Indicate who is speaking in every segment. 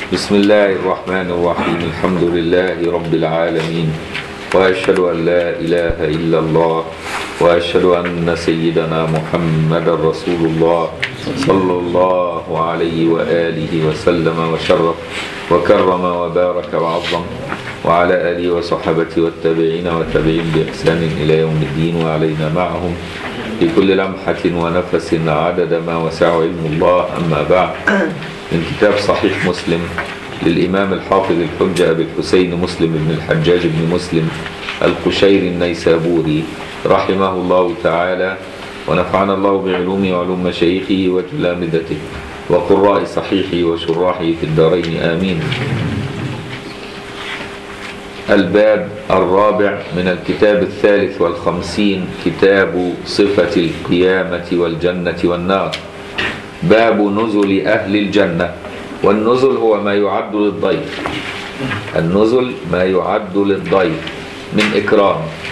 Speaker 1: بسم الله الرحمن الرحيم. الحمد لله رب العالمين، وأشهد أن لا إله إلا الله، وأشهد أن سيدنا محمد رسول الله صلى الله عليه وآله وسلم وشرف وكرم وبارك وعظم، وعلى آله وصحبه والتابعين والتابعين بإحسان إلى يوم الدين، وعلينا معهم بكل لمحة ونفس عدد ما وسع علم الله. أما بعد، من كتاب صحيح مسلم للإمام الحافظ الحجة أبي الحسين مسلم بن الحجاج بن مسلم القشيري النيسابوري رحمه الله تعالى، ونفعنا الله بعلومه وعلوم مشايخه وتلامذته وقراء صحيحه وشراحه في الدارين آمين. الباب الرابع من الكتاب 53، كتاب صفة القيامة والجنة والنار. باب نزل أهل الجنة. والنزل هو ما يعد للضيف، النزل ما يعد للضيف من إكرام.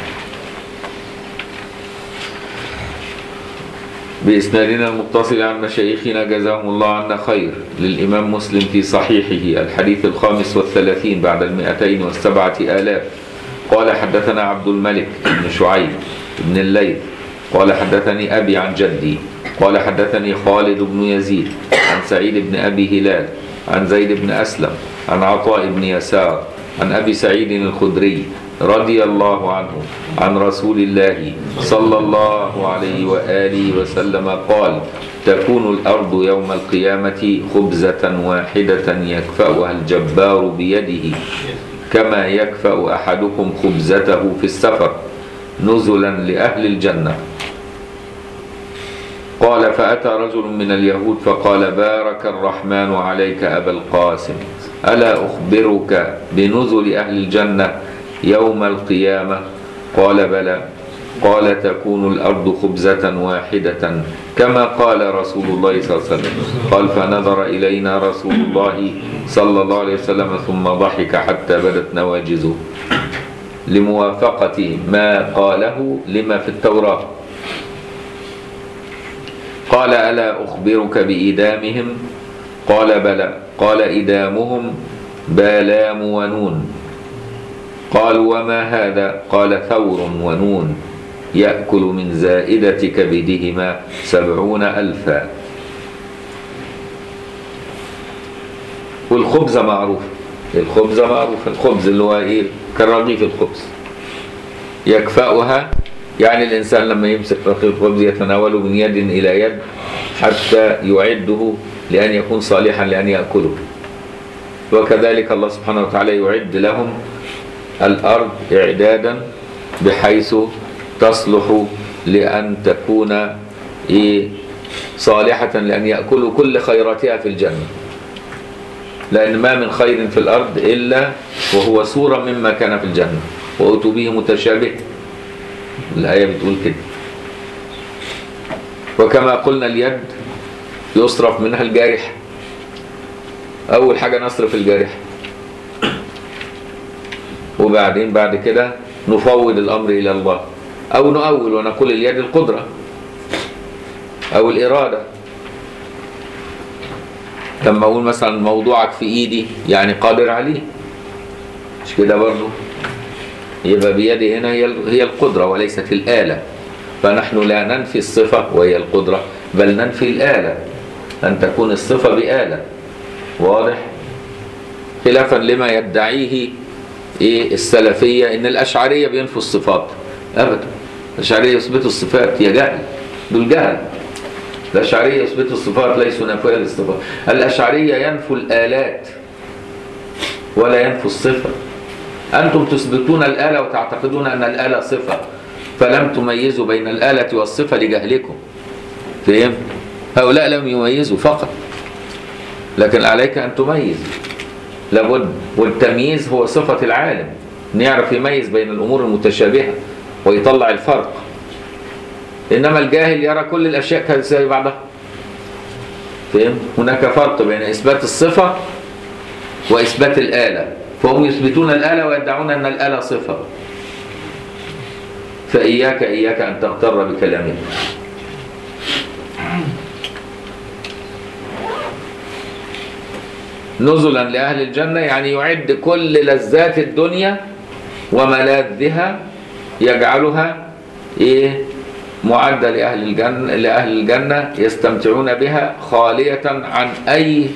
Speaker 1: بإسنادنا المتصل عن مشايخنا جزاهم الله عنا خير للإمام مسلم في صحيحه الحديث 35 بعد 207,000. قال حدثنا عبد الملك بن شعيب بن الليث قال حدثني أبي عن جدي قال حدثني خالد بن يزيد عن سعيد بن أبي هلال عن زيد بن أسلم عن عطاء بن يسار عن أبي سعيد الخدري رضي الله عنه عن رسول الله صلى الله عليه وآله وسلم قال: تكون الأرض يوم القيامة خبزة واحدة يكفأها الجبار بيده كما يكفأ أحدكم خبزته في السفر نزلا لأهل الجنة. قال: فأتى رجل من اليهود فقال: بارك الرحمن عليك أبا القاسم، ألا أخبرك بنزل أهل الجنة يوم القيامة؟ قال: بلى. قال: تكون الأرض خبزة واحدة كما قال رسول الله صلى الله عليه وسلم. قال: فنظر إلينا رسول الله صلى الله عليه وسلم ثم ضحك حتى بدت نواجذه لموافقة ما قاله لما في التوراة. قال: ألا أخبرك بإدامهم؟ قال: بلى. قال: إدامهم بالام ونون. قال: وما هذا؟ قال: ثور ونون يأكل من زائدة كبدهما 70,000. والخبز معروف، الخبز معروف، الخبز اللي هو إيه؟ كالرغيف الخبز يكفأها، يعني الإنسان لما يمسك رغيف الخبز يتناوله من يد إلى يد حتى يعده لأن يكون صالحا لأن يأكله. وكذلك الله سبحانه وتعالى يعد لهم الأرض إعدادا بحيث تصلح لأن تكون صالحة لأن يأكلوا كل خيراتها في الجنة، لأن ما من خير في الأرض إلا وهو صورة مما كان في الجنة، وأتوا به متشابه، الآية بتقول كده. وكما قلنا اليد يصرف منها الجارح، أول حاجة نصرف الجارح، وبعدين بعد كده نفوض الأمر إلى الله، أو نؤول ونقول اليد القدرة أو الإرادة. لما أقول مثلا موضوعك في إيدي يعني قادر عليه، مش كده برضو؟ يبقى بيدي هنا هي القدرة وليست الآلة. فنحن لا ننفي الصفة وهي القدرة، بل ننفي الآلة، أن تكون الصفة بآلة. واضح؟ خلافا لما يدعيه السلفية إن الأشعرية بينفوا الصفات. أبدا، الأشعرية يثبتوا الصفات، يا جهل، دول جهل. الأشعرية يثبتوا الصفات، ليسوا نافية للصفات. الأشعرية ينفوا الآلات ولا ينفوا الصفة. أنتم تثبتون الآلة وتعتقدون أن الآلة صفة، فلم تميزوا بين الآلة والصفة لجهلكم. فهم؟ هؤلاء لم يميزوا فقط، لكن عليك أن تميز، لابد. والتمييز هو صفة العالم، أن يعرف يميز بين الأمور المتشابهة ويطلع الفرق. إنما الجاهل يرى كل الأشياء زي بعضها. فهم؟ هناك فرق بين إثبات الصفة وإثبات الآلة، فهم يثبتون الآلة ويدعون أن الآلة صفة. فإياك أن تغتر بكلامهم. نزلا لأهل الجنة يعني يعد كل لذات الدنيا وملاذها، يجعلها إيه؟ معدة لأهل الجنة يستمتعون بها خالية عن أي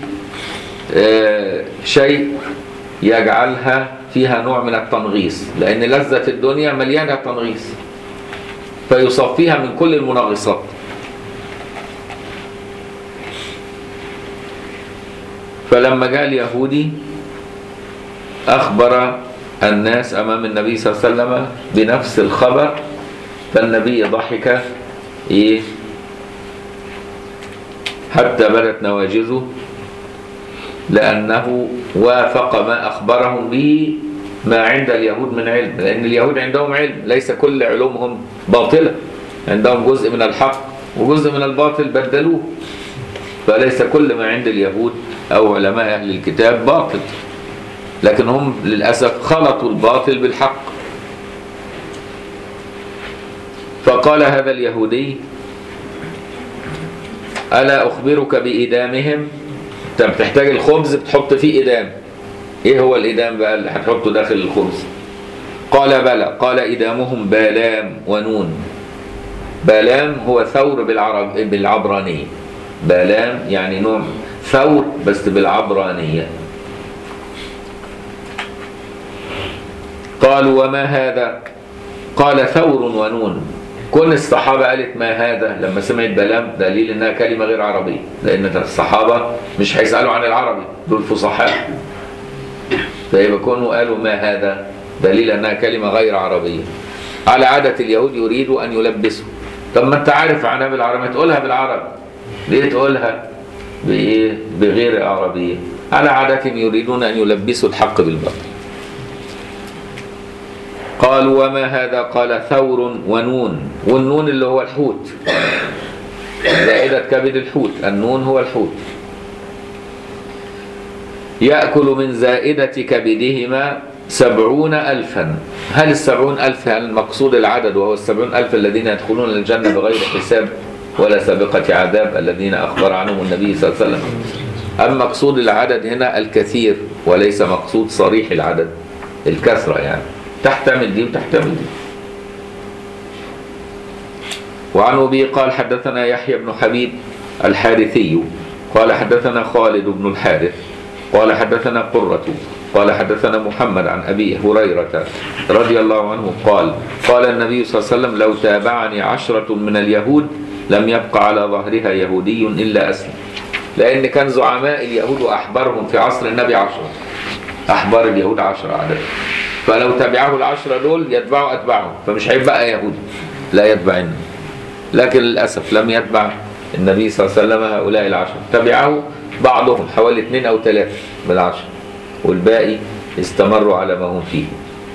Speaker 1: شيء يجعلها فيها نوع من التنغيص، لأن لذة الدنيا مليانة تنغيص، فيصفيها من كل المنغصات. فلما جاء اليهودي أخبر الناس أمام النبي صلى الله عليه وسلم بنفس الخبر، فالنبي ضحك حتى بدت نواجذه، لأنه وافق ما أخبرهم به ما عند اليهود من علم، لأن اليهود عندهم علم، ليس كل علومهم باطلة، عندهم جزء من الحق وجزء من الباطل بدلوه، فليس كل ما عند اليهود أو علماء أهل الكتاب باطل، لكن هم للأسف خلطوا الباطل بالحق. فقال هذا اليهودي: ألا أخبرك بإدامهم؟ أنت بتحتاج الخبز بتحط فيه إدام، إيه هو الإدام بقى اللي هتحطه داخل الخبز؟ قال بلى. قال: إدامهم بالام ونون. بالام هو ثور بالعبرانية، بالام يعني نوع ثور بس بالعبرانية. قالوا: وما هذا؟ قال: ثور ونون. كل الصحابة قالت ما هذا لما سمعت بلام، دليل انها كلمة غير عربية، لان الصحابة مش هيسألوا عن العربي، دول فصحاء، فيبقى كونوا قالوا ما هذا دليل انها كلمة غير عربية. على عادة اليهود يريدوا ان يلبسوا. طب ما انت عارف عنها بالعربي، تقولها بالعربي، ليه تقولها بغير عربية؟ على عادتهم يريدون ان يلبسوا الحق بالباطل. قالوا: وما هذا؟ قال: ثور ونون. والنون اللي هو الحوت، زائدة كبد الحوت، النون هو الحوت. يأكل من زائدة كبدهما 70,000. هل 70,000 المقصود العدد وهو 70,000 الذين يدخلون الجنة بغير حساب ولا سابقة عذاب الذين أخبر عنهم النبي صلى الله عليه وسلم؟ أم مقصود العدد هنا الكثير وليس مقصود صريح العدد، الكثرة يعني، تحتمل دي وتحتمل دي. وعن أبي قال: حدثنا يحيى بن حبيب الحارثي قال حدثنا خالد بن الحارث قال حدثنا قرة قال حدثنا محمد عن أبي هريرة رضي الله عنه قال: قال النبي صلى الله عليه وسلم: لو تابعني 10 من اليهود لم يبق على ظهرها يهودي إلا أسلم. لأن كان زعماء اليهود وأحبارهم في عصر النبي 10، أحبار اليهود 10 عدد، فلو تبعه 10 دول يتبعوا أتباعهم، فمش هيبقى يهودي لا يتبعنا. لكن للأسف لم يتبع النبي صلى الله عليه وسلم هؤلاء 10، تبعه بعضهم حوالي 2 أو 3 من 10، والباقي استمروا على ما هم فيه.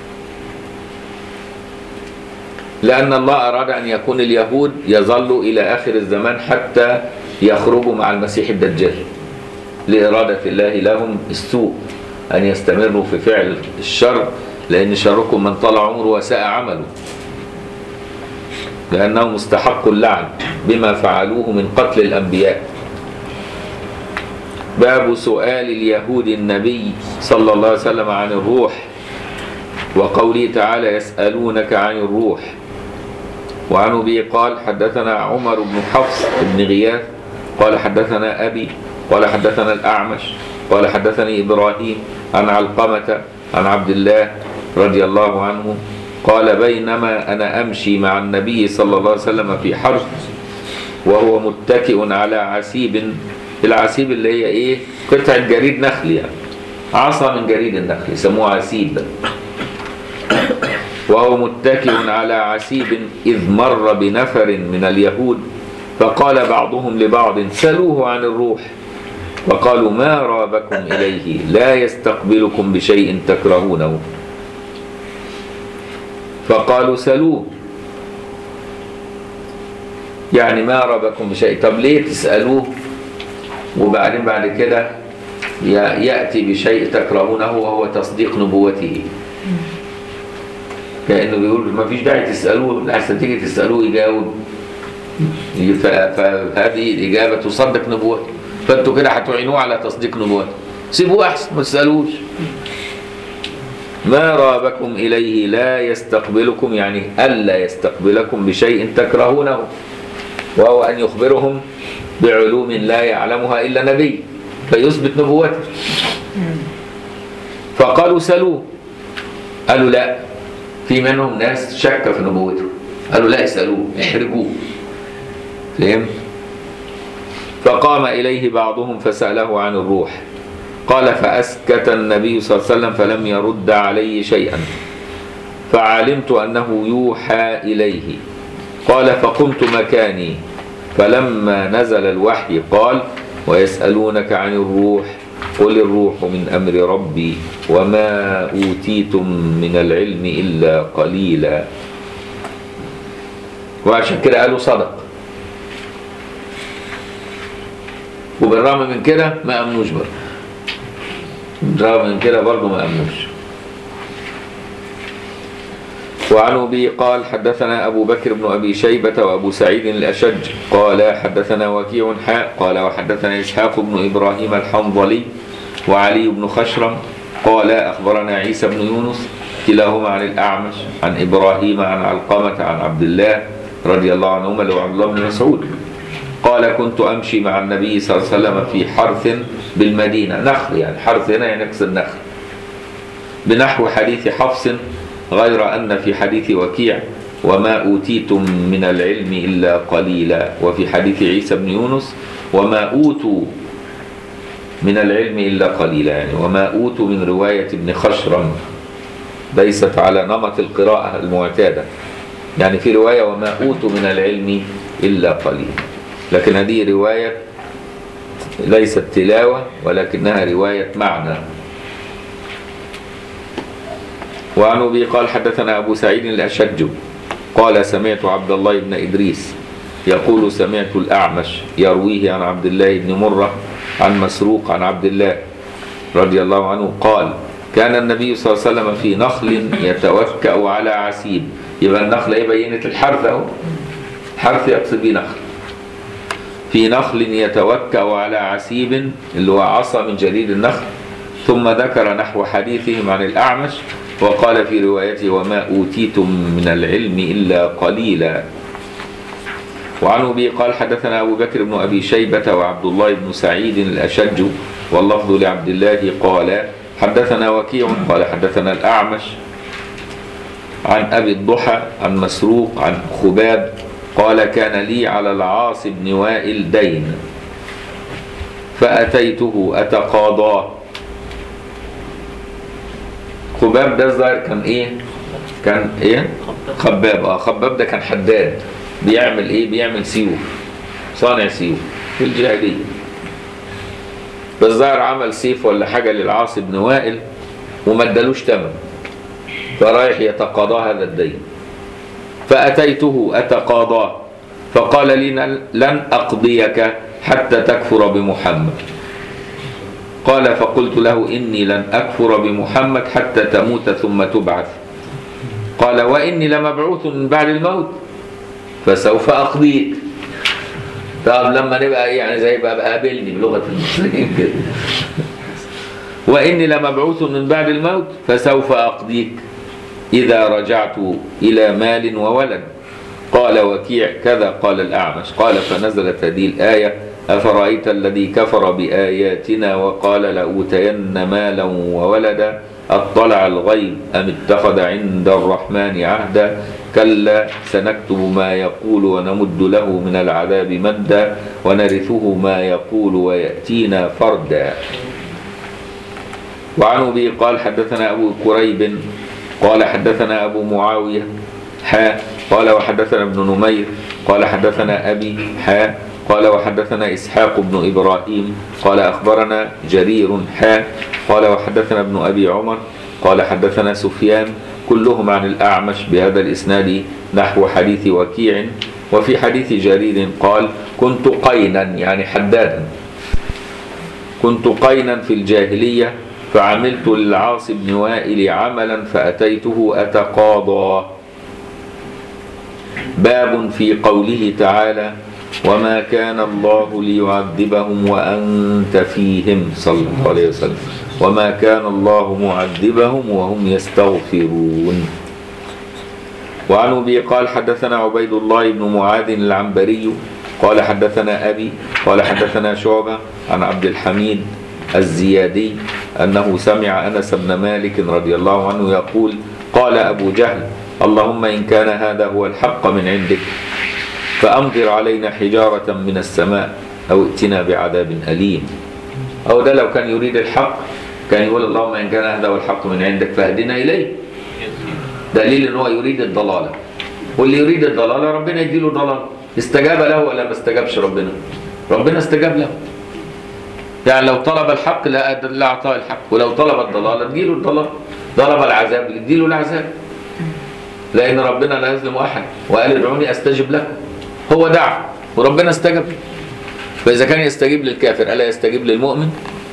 Speaker 1: لأن الله أراد أن يكون اليهود يظلوا إلى آخر الزمان حتى يخرجوا مع المسيح الدجال، لإرادة الله لهم السوء أن يستمروا في فعل الشر، لأن شركم من طال عمره وساء عمله، لأنهم مستحق اللعن بما فعلوه من قتل الأنبياء. باب سؤال اليهود النبي صلى الله عليه وسلم عن الروح، وقوله تعالى: يسألونك عن الروح. وعن أبي قال: حدثنا عمر بن حفص بن غياث قال حدثنا أبي قال حدثنا الأعمش قال حدثني إبراهيم عن علقمة عن عبد الله رضي الله عنه قال: بينما أنا أمشي مع النبي صلى الله عليه وسلم في حرب وهو متكئ على عسيب، العسيب اللي هي إيه؟ قطعة جريد نخل، يعني عصا من جريد النخل يسموه عسيب. وهو متكئ على عسيب إذ مر بنفر من اليهود فقال بعضهم لبعض: سلوه عن الروح. وقالوا: ما رابكم إليه؟ لا يستقبلكم بشيء تكرهونه. فقالوا: سلوه، يعني ما رابكم بشيء. طب ليه تسألوه وبعدين بعد كده يأتي بشيء تكرهونه وهو تصديق نبوته؟ كأنه بيقول ما فيش داعي تسألوه، لحسن تيجي تسألوه يجاوب، فهذه الإجابة تصدق نبوته، فأنتوا كده هتعينوه على تصديق نبوته. سيبوه أحسن ما تسألوش. ما رابكم إليه لا يستقبلكم، يعني ألا يستقبلكم بشيء تكرهونه، وهو أن يخبرهم بعلوم لا يعلمها إلا نبي فيثبت نبوته. فقالوا سألوه، قالوا لا، في منهم ناس شك في نبوته، قالوا لا اسألوه احرجوه. فهم؟ فقام إليه بعضهم فسأله عن الروح، قال فأسكت النبي صلى الله عليه وسلم فلم يرد عليه شيئا، فعلمت أنه يوحى إليه. قال فقمت مكاني، فلما نزل الوحي قال ويسألونك عن الروح قل الروح من أمر ربي وما أوتيتم من العلم إلا قليلا. وعشان كده قالوا صدق، وبالرغم من كده ما أمنوش برضه، بالرغم من كده برضه ما أمنوش. وعن أبي قال حدثنا أبو بكر بن أبي شيبة وأبو سعيد الأشج قال حدثنا وكيع قال وحدثنا إسحاق بن إبراهيم الحنظلي وعلي بن خشرم قال أخبرنا عيسى بن يونس كلاهما عن الأعمش عن إبراهيم عن علقمة عن عبد الله رضي الله عنهما وعبد الله بن مسعود قال كنت أمشي مع النبي صلى الله عليه وسلم في حرث بالمدينة، نخل يعني، حرث هنا يعني نكس النخل، بنحو حديث حفص، غير أن في حديث وكيع وما أوتيتم من العلم إلا قليلا، وفي حديث عيسى بن يونس وما أوتوا من العلم إلا قليلا، يعني وما أوتوا من رواية ابن خشرم ليست على نمط القراءة المعتادة، يعني في رواية وما أوتوا من العلم إلا قليلا، لكن هذه رواية ليست تلاوة ولكنها رواية معنى. وعن أبي قال حدثنا أبو سعيد الأشج قال سمعت عبد الله بن إدريس يقول سمعت الأعمش يرويه عن عبد الله بن مرة عن مسروق عن عبد الله رضي الله عنه قال كان النبي صلى الله عليه وسلم في نخل يتوكأ على عسيب. يبقى النخل ايه؟ بينت الحرث اهو، حرث يقصد به نخل. في نخل يتوكأ على عسيب اللي هو عصا من جليد النخل، ثم ذكر نحو حديثهم عن الأعمش وقال في روايته وما أوتيتم من العلم إلا قليلا. وعن أبي قال حدثنا أبو بكر بن أبي شيبة وعبد الله بن سعيد الأشج واللفظ لعبد الله قال حدثنا وكيع قال حدثنا الأعمش عن أبي الضحى عن مسروق عن خباب قال كان لي على العاص بن وائل دين فأتيته أتقاضاه. خباب ده الظاهر كان ايه؟ كان ايه؟ خباب. خباب ده كان حداد، بيعمل ايه؟ بيعمل سيوف، صانع سيوف في الجاهلية. فالظاهر عمل سيف ولا حاجة للعاص بن وائل وما ادالوش ثمن، فرايح يتقاضى هذا الدين. فأتيته أتقاضاه فقال لي لن أقضيك حتى تكفر بمحمد. قال فقلت له إني لن أكفر بمحمد حتى تموت ثم تبعث. قال وإني لمبعوث من بعد الموت فسوف أقضيك. طب لما نبقى يعني زي بقى قابلني بلغة المصريين كده، وإني لمبعوث من بعد الموت فسوف أقضيك إذا رجعت إلى مال وولد. قال وكيع كذا قال الأعمش. قال فنزلت هذه الآية أفرأيت الذي كفر بآياتنا وقال لأوتين مالا وولدا أطلع الغيب أم اتخذ عند الرحمن عهدا كلا سنكتب ما يقول ونمد له من العذاب مدا ونرثه ما يقول ويأتينا فردا. وعن أبي قال حدثنا أبو كريب قال حدثنا أبو معاوية قال وحدثنا ابن نمير قال حدثنا أبي قال وحدثنا إسحاق بن إبراهيم قال أخبرنا جرير قال وحدثنا ابن أبي عمر قال حدثنا سفيان كلهم عن الأعمش بهذا الإسناد نحو حديث وكيع. وفي حديث جرير قال كنت قينا يعني حدادا، كنت قينا في الجاهلية فعملت للعاص بن وائل عملا فأتيته أتقاضى. باب في قوله تعالى وما كان الله ليعذبهم وأنت فيهم صلى الله عليه وسلم وما كان الله معذبهم وهم يستغفرون. وعن أبي قال حدثنا عبيد الله بن معاذ العنبري قال حدثنا أبي قال حدثنا شعبة عن عبد الحميد الزيادي أنه سمع أنس بن مالك رضي الله عنه يقول قال أبو جهل اللهم إن كان هذا هو الحق من عندك فأمطر علينا حجارة من السماء أو ائتنا بعذاب أليم. أو ده لو كان يريد الحق كان يقول اللهم إن كان هذا هو الحق من عندك فاهدنا إليه، دليل أنه يريد الضلالة، واللي يريد الضلالة ربنا يديله ضلال. استجاب له ولا ما استجابش؟ ربنا استجاب له. يعني لو طلب الحق لا أعطاه الحق، ولو طلب الضلالة تجيله الضلال، طلب العذاب يديله العذاب، لأن ربنا لا يظلم أحد وقال ادعوني أستجب لكم. هو دعا وربنا استجب، فإذا كان يستجيب للكافر ألا يستجيب للمؤمن؟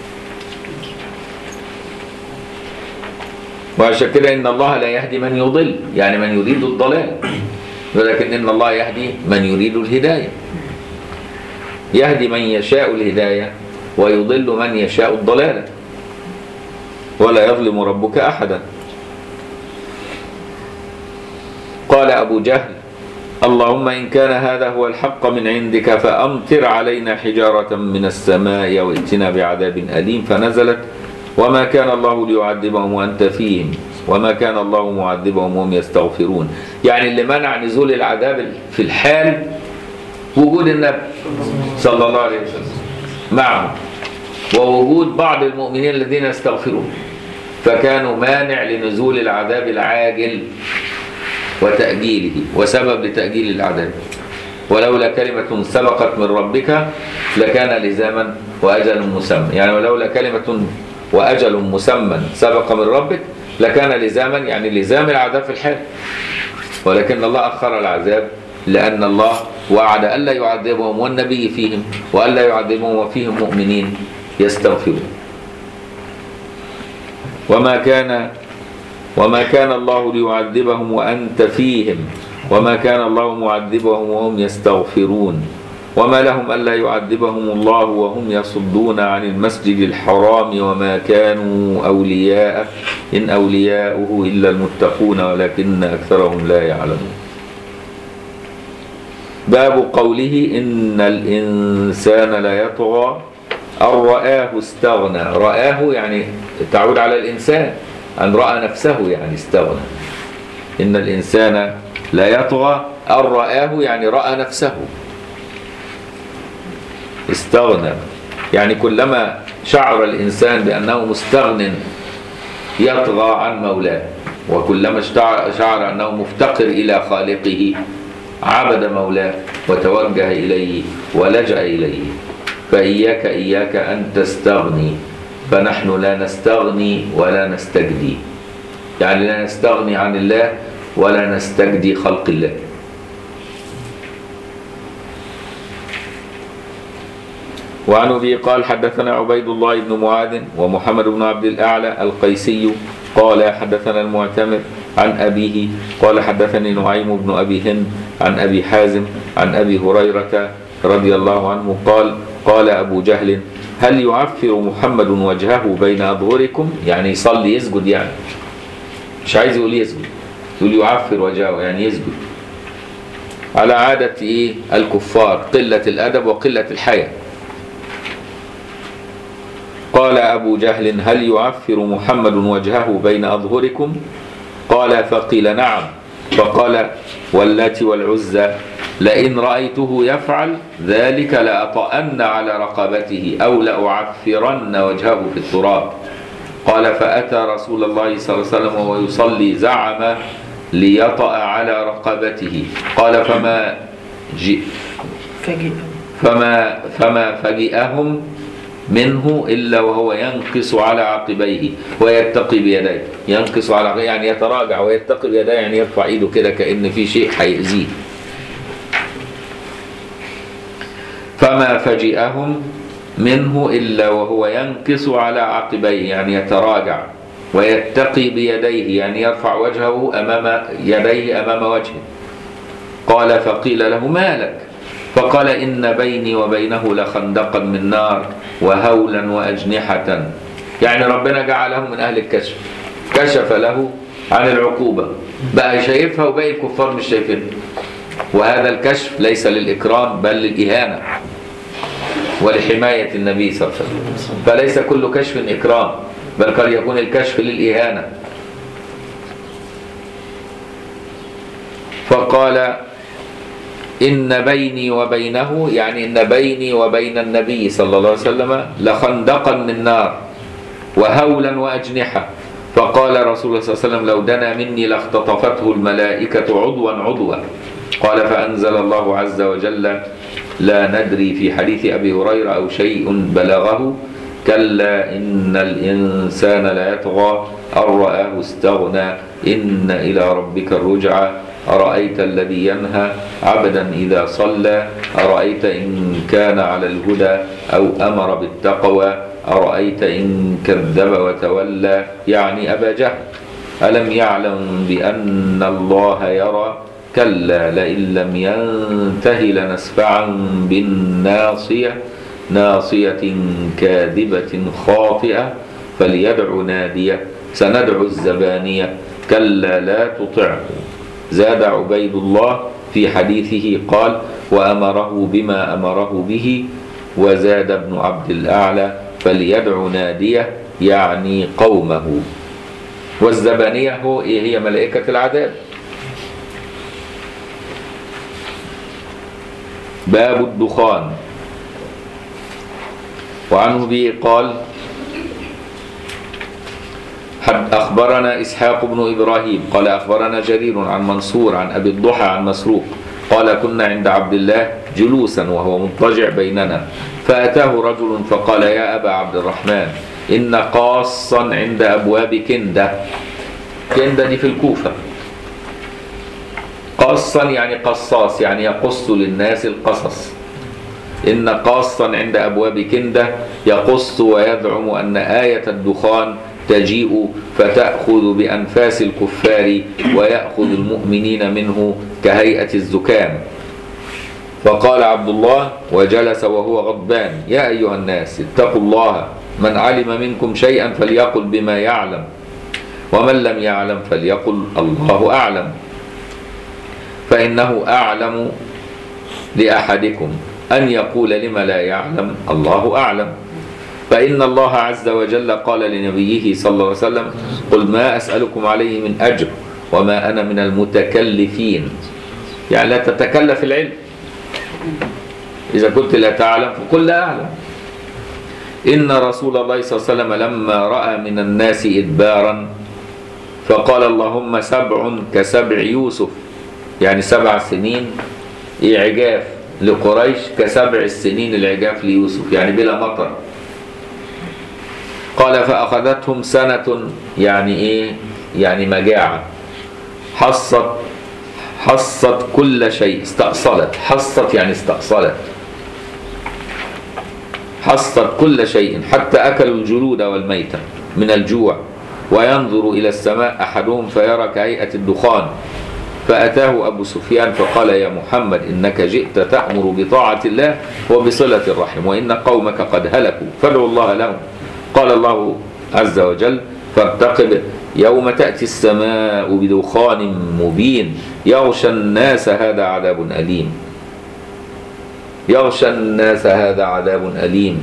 Speaker 1: وعشان كده إن الله لا يهدي من يضل، يعني من يريد الضلال، ولكن إن الله يهدي من يريد الهداية، يهدي من يشاء الهداية ويضل من يشاء الضلالة، ولا يظلم ربك أحدا. قال أبو جهل اللهم إن كان هذا هو الحق من عندك فأمطر علينا حجارة من السماء وائتنا بعذاب أليم، فنزلت وما كان الله ليعذبهم وأنت فيهم وما كان الله معذبهم وهم يستغفرون. يعني اللي منع نزول العذاب في الحال وجود النبي صلى الله عليه وسلم معه، ووجود بعض المؤمنين الذين يستغفرون، فكانوا مانع لنزول العذاب العاجل وتأجيله وسبب لتأجيل العذاب. ولولا كلمة سبقت من ربك لكان لزاما وأجل مسمى، يعني ولولا كلمة وأجل مسمى سبق من ربك لكان لزاما، يعني لزام العذاب في الحال، ولكن الله أخر العذاب لأن الله وعد ألا يعذبهم والنبي فيهم وألا يعذبهم وفيهم مؤمنين يستغفرون. وما كان الله ليعذبهم وأنت فيهم وما كان الله معذبهم وهم يستغفرون وما لهم ألا يعذبهم الله وهم يصدون عن المسجد الحرام وما كانوا أولياءه إن أولياؤه إلا المتقون ولكن أكثرهم لا يعلمون. باب قوله إن الإنسان لا يطغى أن رآه استغنى. رآه يعني تعود على الإنسان، أن رأى نفسه يعني استغنى. إن الإنسان لا يطغى أن رآه يعني رأى نفسه استغنى، يعني كلما شعر الإنسان بأنه مستغن يطغى عن مولاه، وكلما شعر أنه مفتقر إلى خالقه عبد مولاه وتوجه إليه ولجأ إليه. فإياك إياك أن تستغني، فنحن لا نستغني ولا نستجدي، يعني لا نستغني عن الله ولا نستجدي خلق الله. وعن أبي قال حدثنا عبيد الله بن معاذ ومحمد بن عبد الأعلى القيسي قال حدثنا المعتمر عن أبيه قال حدثني نعيم بن أبي هند عن أبي حازم عن أبي هريرة رضي الله عنه قال قال أبو جهل هل يعفر محمد وجهه بين أظهركم؟ يعني يصلي يسجد، يعني مش عايز يقول يسجد، يقول يعفر وجهه يعني يسجد، على عادة الكفار قلة الأدب وقلة الحياة. قال أبو جهل هل يعفر محمد وجهه بين أظهركم؟ قال فقيل نعم. فقال واللات والعزى لئن رأيته يفعل ذلك لأطأن على رقبته أو لأعفرن وجهه في التراب. قال فأتى رسول الله صلى الله عليه وسلم وهو يصلي زعم ليطأ على رقبته. قال فما فجئهم منه إلا وهو ينقص على عقبيه ويتقي بيديه. ينقص على يعني يتراجع ويتقي بيديه، يعني يرفع ايده كده كأن في شيء هيأذيه. فما فجئهم منه إلا وهو ينقص على عقبيه، يعني يتراجع ويتقي بيديه، يعني يرفع وجهه أمام يديه أمام وجهه. قال فقيل له ما لك؟ فقال إن بيني وبينه لخندقا من نار وهولا وأجنحة، يعني ربنا جعله من أهل الكشف، كشف له عن العقوبة، بقى شايفها وباقي الكفار مش شايفينها. وهذا الكشف ليس للإكرام بل للإهانة ولحماية النبي صلى الله عليه وسلم، فليس كل كشف إكرام بل قد يكون الكشف للإهانة. فقال إن بيني وبينه، يعني إن بيني وبين النبي صلى الله عليه وسلم لخندقا من نار وهولا وأجنحة. فقال رسول الله صلى الله عليه وسلم لو دنا مني لاختطفته الملائكة عضوا عضوا. قال فأنزل الله عز وجل لا ندري في حديث أبي هريرة أو شيء بلغه كلا إن الإنسان لا يطغى أن رآه استغنى إن إلى ربك الرجعى أرأيت الذي ينهى عبدا إذا صلى أرأيت إن كان على الهدى أو أمر بالتقوى أرأيت إن كذب وتولى، يعني أبا جهل. ألم يعلم بأن الله يرى كلا لئن لم ينته لنسفعا بالناصية ناصية كاذبة خاطئة فليدع نادية سندع الزبانية كلا لا تطعه. زاد عبيد الله في حديثه قال وأمره بما أمره به. وزاد ابن عبد الأعلى فليدع نادية يعني قومه. والزبانية هي ملائكة العذاب. باب الدخان. وعنه به قال أخبرنا إسحاق بن إبراهيم قال أخبرنا جرير عن منصور عن أبي الضحى عن مسروق قال كنا عند عبد الله جلوسا وهو مضطجع بيننا فأتاه رجل فقال يا أبا عبد الرحمن إن قاصا عند أبواب كندة. كندة دي في الكوفة. قاصا يعني قصاص، يعني يقص للناس القصص. إن قاصا عند أبواب كندة يقص ويزعم أن آية الدخان تجيء فتأخذ بأنفاس الكفار ويأخذ المؤمنين منه كهيئة الزكام. فقال عبد الله وجلس وهو غضبان يا أيها الناس اتقوا الله من علم منكم شيئا فليقل بما يعلم ومن لم يعلم فليقل الله أعلم فإنه أعلم لأحدكم أن يقول لما لا يعلم الله أعلم. فإن الله عز وجل قال لنبيه صلى الله عليه وسلم قل ما أسألكم عليه من أجر وما أنا من المتكلفين، يعني لا تتكلف العلم، إذا كنت لا تعلم فقل لا أعلم. إن رسول الله صلى الله عليه وسلم لما رأى من الناس إدبارا فقال اللهم 7 كسبع يوسف، يعني 7 سنين إعجاف لقريش كسبع السنين العجاف ليوسف، يعني بلا مطر. قال فأخذتهم سنة، يعني إيه؟ يعني مجاعة. حصت كل شيء، استأصلت. حصت يعني استأصلت. حصت كل شيء حتى أكلوا الجلود والميتة من الجوع. وينظر إلى السماء أحدهم فيرى كهيئة الدخان. فأتاه أبو سفيان فقال يا محمد إنك جئت تأمر بطاعة الله وبصلة الرحم وإن قومك قد هلكوا فادعوا الله لهم. قال الله عز وجل فارتقب يوم تأتي السماء بدخان مبين يغشى الناس هذا عذاب أليم. يغشى الناس هذا عذاب أليم.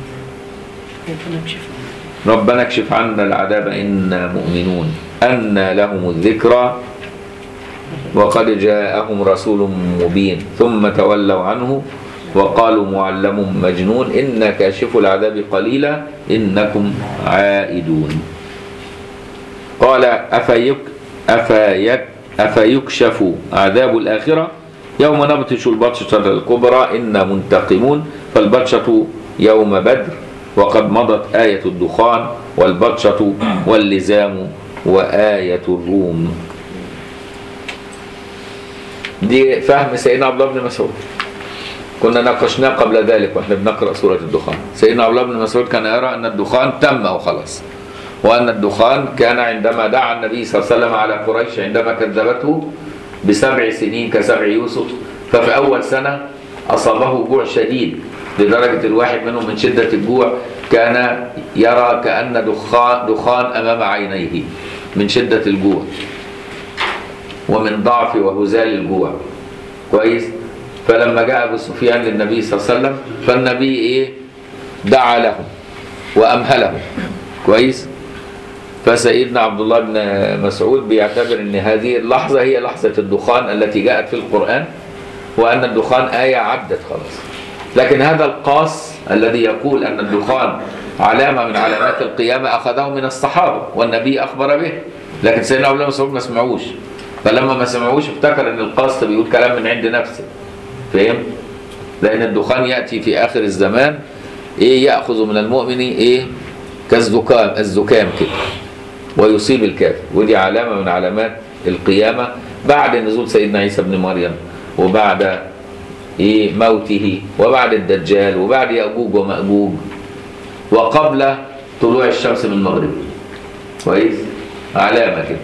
Speaker 1: ربنا اكشف عنا العذاب إنا مؤمنون. أنى لهم الذكرى وقد جاءهم رسول مبين ثم تولوا عنه وقالوا معلم مجنون إن كاشف العذاب قليلا إنكم عائدون. قال أفيكشف عذاب الآخرة يوم نبطش البطشة الكبرى إنا منتقمون. فالبطشة يوم بدر وقد مضت آية الدخان والبطشة واللزام وآية الروم. دي فهم سيدنا عبد الله بن مسعود، كنا ناقشناه قبل ذلك واحنا بنقرأ سورة الدخان. سيدنا عبد الله بن مسعود كان يرى أن الدخان تم وخلاص، وأن الدخان كان عندما دعا النبي صلى الله عليه وسلم على قريش عندما كذبته ب7 سنين كسبع يوسف، ففي أول سنة أصابه جوع شديد لدرجة الواحد منهم من شدة الجوع كان يرى كأن دخان أمام عينيه من شدة الجوع ومن ضعف وهزال الجوع. كويس. فلما جاء أبو سفيان للنبي صلى الله عليه وسلم فالنبي إيه دعا له وأمهله. كويس. فسيدنا عبد الله بن مسعود بيعتبر ان هذه اللحظة هي لحظة الدخان التي جاءت في القرآن، وأن الدخان آية عدت خلاص. لكن هذا القاص الذي يقول أن الدخان علامة من علامات القيامة أخذه من الصحابة والنبي أخبر به، لكن سيدنا عبد الله بن مسعود ما سمعوش، فلما ما سمعوش افتكر ان القاص بيقول كلام من عند نفسه. فهم؟ لأن الدخان يأتي في آخر الزمان إيه يأخذ من المؤمن إيه كالزكام كده ويصيب الكافر، ودي علامة من علامات القيامة بعد نزول سيدنا عيسى بن مريم وبعد إيه موته وبعد الدجال وبعد يأجوج ومأجوج وقبل طلوع الشمس من المغرب. كويس. علامة كده.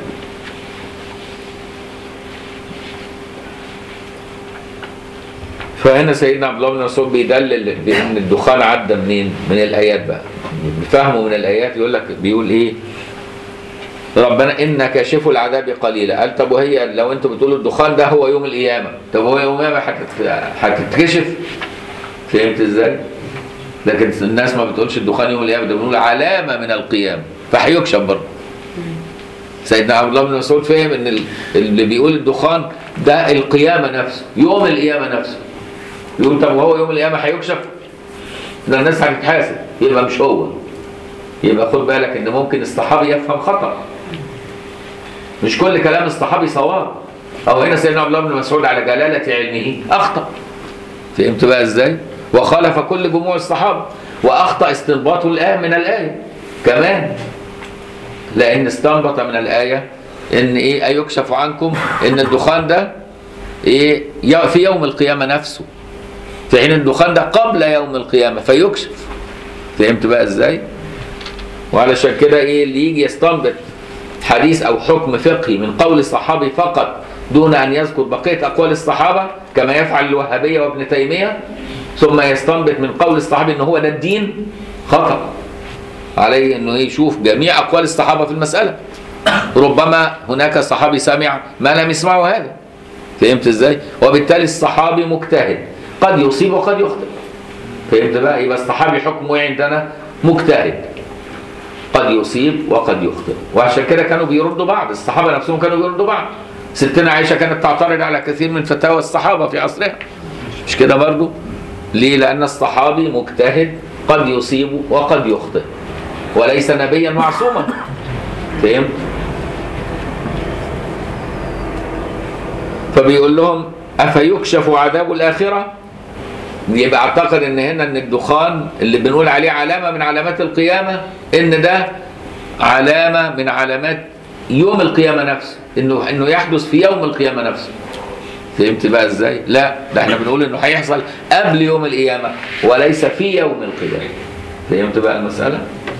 Speaker 1: فهنا سيدنا عبد الله بن مسعود بيدلل بان الدخان عدى منين؟ من الايات بقى. بفهمه من الايات يقول لك بيقول ايه؟ ربنا ان كاشف العذاب قليلا. قال طب وهي لو انتم بتقولوا الدخان ده هو يوم القيامه، طب هو يوم القيامه هتتكشف؟ فهمت ازاي؟ لكن الناس ما بتقولش الدخان يوم القيامه، ده بنقول علامه من القيامه فهيكشف برضه. سيدنا عبد الله بن مسعود فهم ان اللي بيقول الدخان ده القيامه نفسه، يوم القيامه نفسه. يقول طب وهو يوم القيامه هيكشف؟ ده الناس هتتحاسب، يبقى مش هو. يبقى خد بالك ان ممكن الصحابي يفهم خطأ. مش كل كلام الصحابي صواب. او هنا سيدنا عبد الله بن مسعود على جلاله علمه اخطأ. فهمت بقى ازاي؟ وخالف كل جموع الصحابه، واخطأ استنباطه الآية من الآية كمان. لأن استنبط من الآية إن إيه أيكشف عنكم إن الدخان ده إيه في يوم القيامة نفسه، في حين الدخان ده قبل يوم القيامة فيكشف. فهمت بقى إزاي؟ وعلشان كده إيه اللي يجي يستنبط حديث أو حكم فقهي من قول الصحابي فقط دون أن يذكر بقية أقوال الصحابة كما يفعل الوهابية وابن تيمية، ثم يستنبط من قول الصحابي إن هو ده الدين، خطأ. عليه انه يشوف جميع اقوال الصحابه في المساله. ربما هناك صحابي سمع ما لم يسمعه هذا. فهمت ازاي؟ وبالتالي الصحابي مجتهد، قد يصيب وقد يخطئ. فهمت بقى؟ يبقى الصحابي حكمه عندنا مجتهد، قد يصيب وقد يخطئ. وعشان كده كانوا بيردوا بعض، الصحابه نفسهم كانوا بيردوا بعض. ستنا عائشه كانت تعترض على كثير من فتاوى الصحابه في عصرها، مش كده برضو؟ ليه؟ لان الصحابي مجتهد قد يصيب وقد يخطئ، وليس نبيا معصوما. فهمت؟ فبيقول لهم أفيكشف عذاب الآخرة؟ يبقى اعتقد ان هنا ان الدخان اللي بنقول عليه علامة من علامات القيامة ان ده علامة من علامات يوم القيامة نفسه، انه يحدث في يوم القيامة نفسه. فهمت بقى ازاي؟ لا، ده احنا بنقول انه هيحصل قبل يوم القيامة وليس في يوم القيامة. فهمت بقى المسألة؟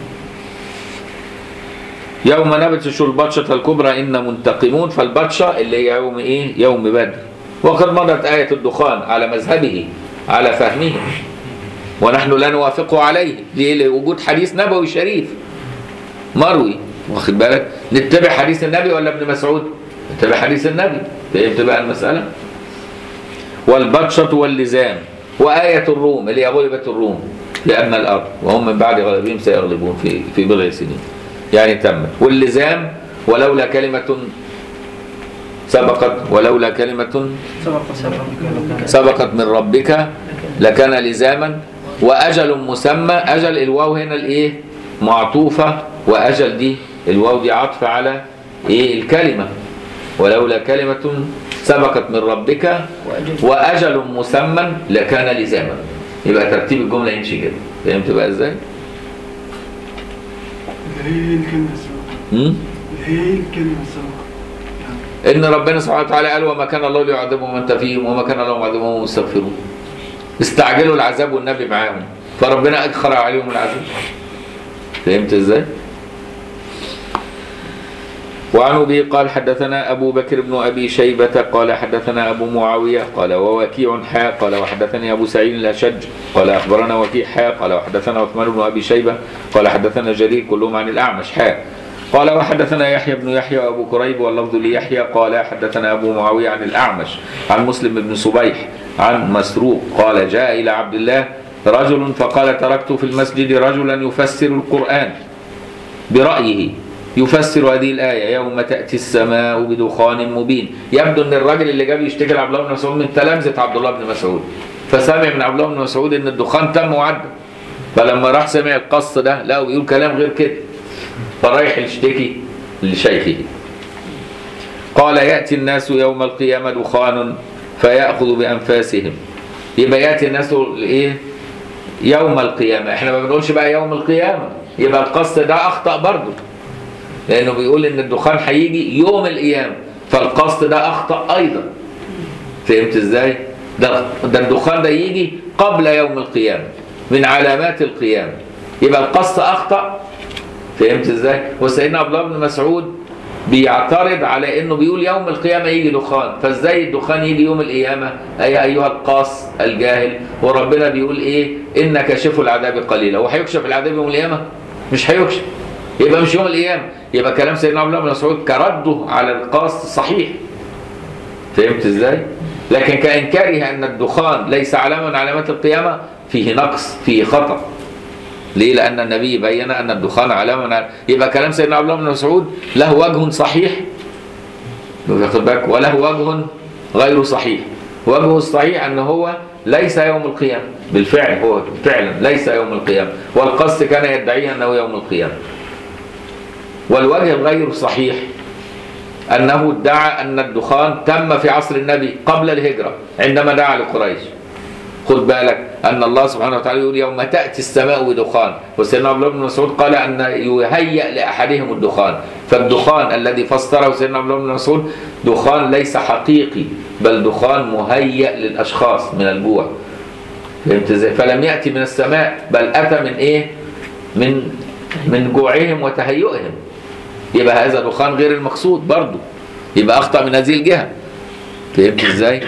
Speaker 1: يوم نبطش البطشة الكبرى إن منتقمون. فالبطشة اللي هي يوم إيه؟ يوم بدر. وقد مضت آية الدخان على مذهبه على فهمه، ونحن لا نوافقه عليه. ليه؟ لوجود حديث نبوي شريف مروي. واخد بالك؟ نتبع حديث النبي ولا ابن مسعود؟ نتبع حديث النبي. فهمت بقى المسألة؟ والبطشة واللزام. وآية الروم اللي هي غلبت الروم لأن الأرض وهم من بعد غلبهم سيغلبون في بضع سنين. يعني تم. واللزام ولولا كلمة سبقت من ربك لكان لزاما وأجل مسمى. أجل الواو هنا الإيه؟ معطوفة، وأجل دي الواو دي عطف على إيه؟ الكلمة. ولولا كلمة سبقت من ربك وأجل مسمى لكان لزاما. يبقى ترتيب الجملة يمشي كده. فهمت بقى إزاي؟
Speaker 2: هي الكلمة السابقة. هي الكلمة السابقة.
Speaker 1: إن ربنا سبحانه وتعالى قال وما كان الله ليعذبهم وأنت فيهم وما كان الله معذبهم وهم يستغفرون. استعجلوا العذاب والنبي معاهم فربنا أدخل عليهم العذاب. فهمت إزاي؟ وعن أبي قال حدثنا أبو بكر بن أبي شيبة قال حدثنا أبو معاوية قال ووكيع حاء قال وحدثني أبو سعيد الأشج قال أخبرنا وكيع حاء قال وحدثنا عثمان بن أبي شيبة قال حدثنا جرير كلهم عن الأعمش حاء قال وحدثنا يحيى بن يحيى وأبو كريب واللفظ ليحيى قال حدثنا أبو معاوية عن الأعمش عن مسلم بن صبيح عن مسروق قال جاء إلى عبد الله رجل فقال تركت في المسجد رجلا يفسر القرآن برأيه يفسر هذه الآية يوم تأتي السماء بدخان مبين. يبدو أن الراجل اللي جاب يشتكي لعبد الله بن مسعود من تلامذة عبد الله بن مسعود، فسمع من عبد الله بن مسعود أن الدخان تم وعدى، فلما راح سمع القص ده لا بيقول كلام غير كده، فرايح يشتكي لشيخه. قال يأتي الناس يوم القيامة دخان فيأخذ بأنفاسهم. يبقى يأتي الناس إيه؟ يوم القيامة. احنا ما بنقولش بقى يوم القيامة، يبقى القص ده أخطأ برضه، لأنه بيقول إن الدخان هيجي يوم القيامة، فالقصد ده أخطأ أيضا. فهمت إزاي؟ ده الدخان ده يجي قبل يوم القيامة من علامات القيامة، يبقى القصد أخطأ. فهمت إزاي؟ وسيدنا عبد الله بن مسعود بيعترض على إنه بيقول يوم القيامة يجي دخان، فإزاي الدخان يجي يوم القيامة؟ أي أيها القاص الجاهل، وربنا بيقول إيه؟ إن كاشف العذاب قليلا، وهيكشف العذاب يوم القيامة؟ مش هيكشف، يبقى مش يوم القيامة. يبقى كلام سيدنا عبد الله بن مسعود كرده على القاص صحيح. فهمت ازاي؟ لكن كإنكاره أن الدخان ليس علامة من علامات القيامة فيه نقص، فيه خطأ. ليه؟ لأن النبي بين أن الدخان علامة من يبقى كلام سيدنا عبد الله بن مسعود له وجه صحيح، واخد بالك، وله وجه غير صحيح. وجهه الصحيح أن هو ليس يوم القيامة، بالفعل هو فعلا ليس يوم القيامة، والقصد كان يدعي أنه يوم القيامة. والوجه الغير صحيح أنه ادعى أن الدخان تم في عصر النبي قبل الهجرة عندما دعا لقريش. خد بالك أن الله سبحانه وتعالى يقول يوم تأتي السماء بدخان، وسيدنا عبد الله بن مسعود قال أن يهيأ لأحدهم الدخان، فالدخان الذي فسره سيدنا عبد الله بن مسعود دخان ليس حقيقي، بل دخان مهيأ للأشخاص من الجوع. فهمت ازاي؟ فلم يأتي من السماء، بل أتى من إيه؟ من جوعهم وتهيئهم. يبقى هذا دخان غير المقصود برضه، يبقى أخطأ من هذه الجهة. فهمت ازاي؟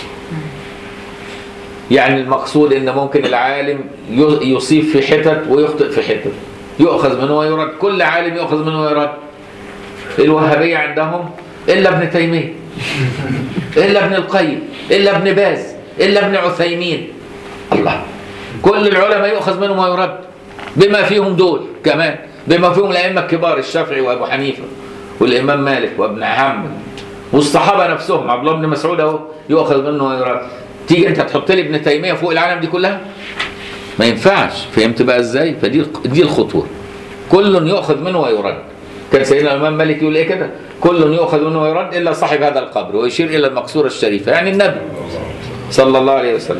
Speaker 1: يعني المقصود ان ممكن العالم يصيب في حتت ويخطئ في حتت، يؤخذ منه ويرد، كل عالم يؤخذ منه ويرد. الوهابية عندهم إلا ابن تيمية، إلا ابن القيم، إلا ابن باز، إلا ابن عثيمين. الله، كل العلماء يؤخذ منهم ويرد، بما فيهم دول كمان، بما فيهم الأئمة الكبار الشافعي وأبو حنيفة والإمام مالك وابن حنبل والصحابة نفسهم. عبد الله بن مسعود اهو يؤخذ منه ويرد. تيجي انت تحط لي ابن تيمية فوق العالم دي كلها؟ ما ينفعش. فهمت بقى ازاي؟ فدي الخطوة. كل يؤخذ منه ويرد. كان سيدنا الإمام مالك يقول ايه كده؟ كل يؤخذ منه ويرد إلا صاحب هذا القبر، ويشير إلى المقصورة الشريفة، يعني النبي صلى الله عليه وسلم.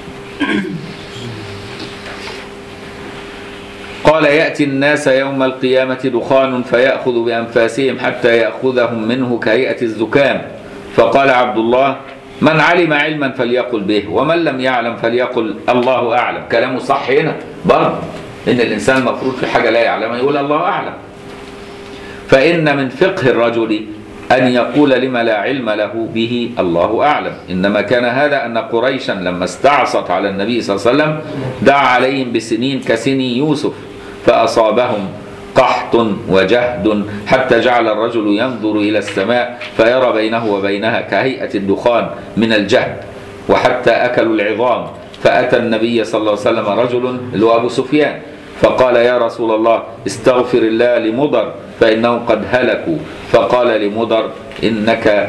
Speaker 1: قال يأتي الناس يوم القيامة دخان فيأخذ بأنفاسهم حتى يأخذهم منه كهيئة الزكام. فقال عبد الله من علم علما فليقل به، ومن لم يعلم فليقل الله أعلم. كلامه صح هنا برضه، إن الإنسان المفروض في حاجة لا يعلم يقول الله أعلم. فإن من فقه الرجل أن يقول لما لا علم له به الله أعلم. إنما كان هذا أن قريشا لما استعصت على النبي صلى الله عليه وسلم دعا عليهم بسنين كسني يوسف، فأصابهم قحط وجهد حتى جعل الرجل ينظر إلى السماء فيرى بينه وبينها كهيئة الدخان من الجهد، وحتى أكلوا العظام. فأتى النبي صلى الله عليه وسلم رجل اللي هو أبو سفيان فقال يا رسول الله استغفر الله لمضر فإنهم قد هلكوا. فقال لمضر إنك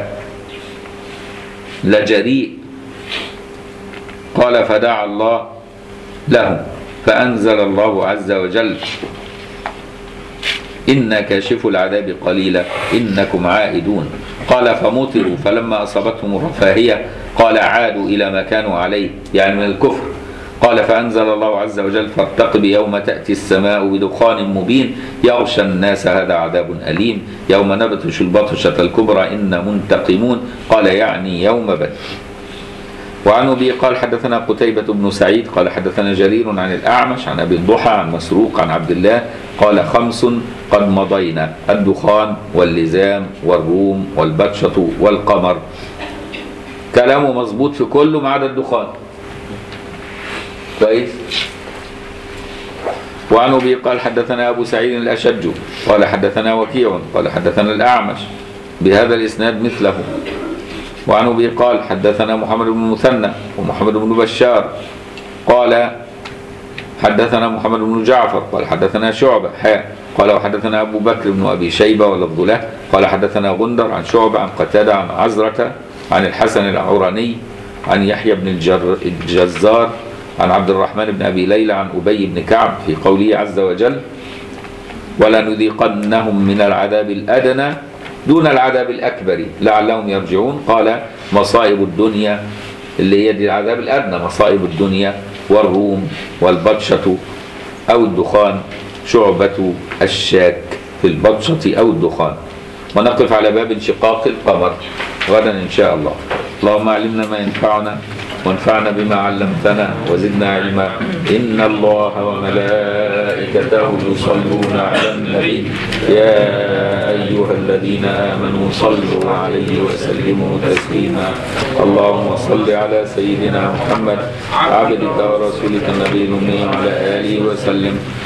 Speaker 1: لجريء. قال فدعا الله لهم فأنزل الله عز وجل إن كاشف العذاب قليلا إنكم عائدون. قال فمطروا فلما أصابتهم الرفاهية قال عادوا إلى ما كانوا عليه، يعني من الكفر. قال فأنزل الله عز وجل فارتقب يوم تأتي السماء بدخان مبين يغشى الناس هذا عذاب أليم يوم نبطش البطشة الكبرى إن منتقمون. قال يعني يوم بدر. وعن أبي قال حدثنا قتيبة بن سعيد قال حدثنا جرير عن الأعمش عن أبي الضحى عن مسروق عن عبد الله قال 5 قد مضينا: الدخان واللزام والروم والبطشة والقمر. كلامه مظبوط في كله ما عدا الدخان. كويس. وعن أبي قال حدثنا أبو سعيد الأشج قال حدثنا وكيع قال حدثنا الأعمش بهذا الإسناد مثله. وعن أبي قال حدثنا محمد بن المثنى ومحمد بن بشار قال حدثنا محمد بن جعفر قال حدثنا شعبة قال وحدثنا أبو بكر بن أبي شيبة ولفظ له قال حدثنا غندر عن شعبة عن قتادة عن عزرة عن الحسن العراني عن يحيى بن الجزار عن عبد الرحمن بن أبي ليلى عن أبي بن كعب في قوله عز وجل: ولنذيقنهم من العذاب الأدنى دون العذاب الأكبر لعلهم يرجعون. قال: مصائب الدنيا اللي هي دي العذاب الأدنى، مصائب الدنيا والروم والبطشة أو الدخان، شعبة الشاك في البطشة أو الدخان. ونقف على باب انشقاق القمر غدا إن شاء الله. اللهم علمنا ما ينفعنا وانفعنا بما علمتنا وزدنا علما. إن الله وملائكته يصلون على النبي يا أيها الذين آمنوا صلوا عليه وسلموا تسليما. اللهم صل على سيدنا محمد عبدك ورسولك النبي الأمي وعلى آله وسلم.